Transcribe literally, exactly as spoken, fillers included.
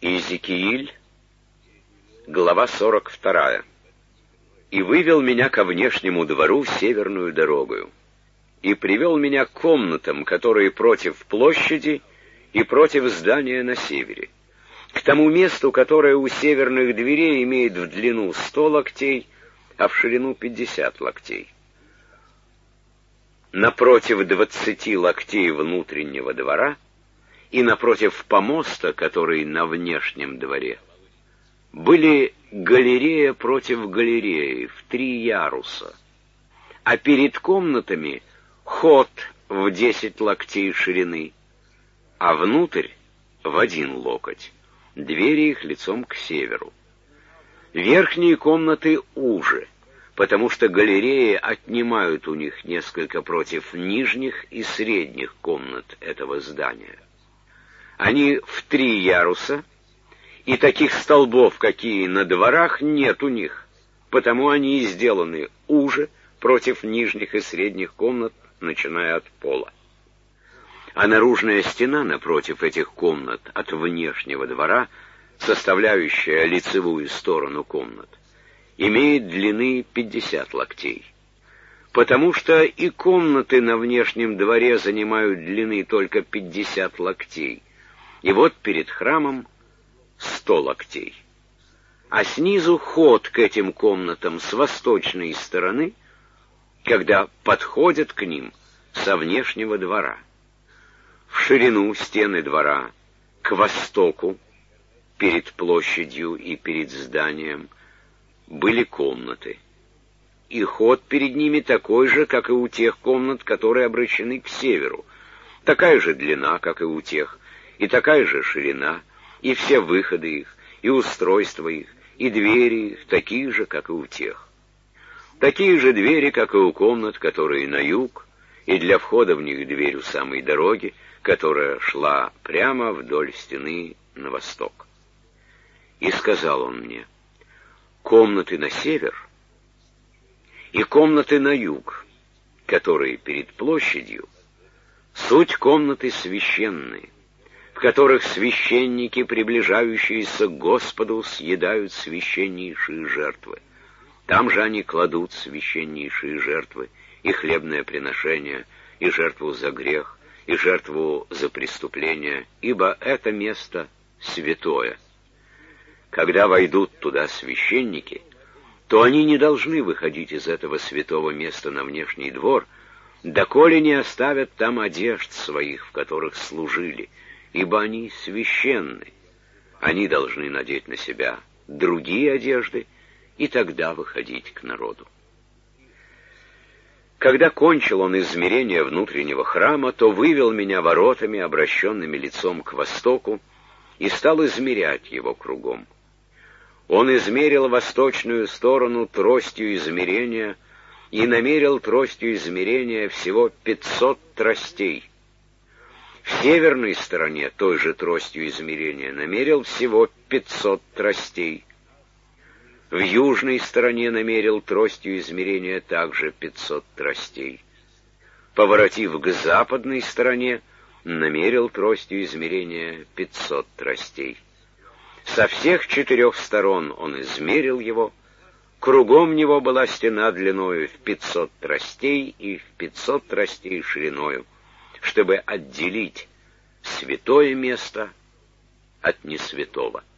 Иезекииль, глава сорок вторая. «И вывел меня ко внешнему двору северную дорогою, и привел меня к комнатам, которые против площади и против здания на севере, к тому месту, которое у северных дверей имеет в длину сто локтей, а в ширину пятьдесят локтей. Напротив двадцати локтей внутреннего двора и напротив помоста, который на внешнем дворе, были галерея против галереи в три яруса, а перед комнатами ход в десять локтей ширины, а внутрь в один локоть, двери их лицом к северу. Верхние комнаты уже, потому что галереи отнимают у них несколько против нижних и средних комнат этого здания. Они в три яруса, и таких столбов, какие на дворах, нет у них, потому они и сделаны уже против нижних и средних комнат, начиная от пола. А наружная стена напротив этих комнат от внешнего двора, составляющая лицевую сторону комнат, имеет длины пятьдесят локтей, потому что и комнаты на внешнем дворе занимают длины только пятьдесят локтей, и вот перед храмом сто локтей. А снизу ход к этим комнатам с восточной стороны, когда подходят к ним со внешнего двора. В ширину стены двора к востоку, перед площадью и перед зданием, были комнаты, и ход перед ними такой же, как и у тех комнат, которые обращены к северу, такая же длина, как и у тех, и такая же ширина, и все выходы их, и устройство их, и двери их такие же, как и у тех. Такие же двери, как и у комнат, которые на юг, и для входа в них дверь у самой дороги, которая шла прямо вдоль стены на восток. И сказал он мне: комнаты на север и комнаты на юг, которые перед площадью, суть комнаты священные, в которых священники, приближающиеся к Господу, съедают священнейшие жертвы. Там же они кладут священнейшие жертвы, и хлебное приношение, и жертву за грех, и жертву за преступление, ибо это место святое. Когда войдут туда священники, то они не должны выходить из этого святого места на внешний двор, доколе не оставят там одежд своих, в которых служили, ибо они священны. Они должны надеть на себя другие одежды и тогда выходить к народу. Когда кончил он измерение внутреннего храма, то вывел меня воротами, обращенными лицом к востоку, и стал измерять его кругом. Он измерил восточную сторону тростью измерения и намерил тростью измерения всего пятьсот тростей. В северной стороне той же тростью измерения намерил всего пятьсот тростей. В южной стороне намерил тростью измерения также пятьсот тростей. Поворотив к западной стороне, намерил тростью измерения пятьсот тростей. Со всех четырех сторон он измерил его. Кругом него была стена длиною в пятьсот тростей и в пятьсот тростей шириною, чтобы отделить святое место от несвятого.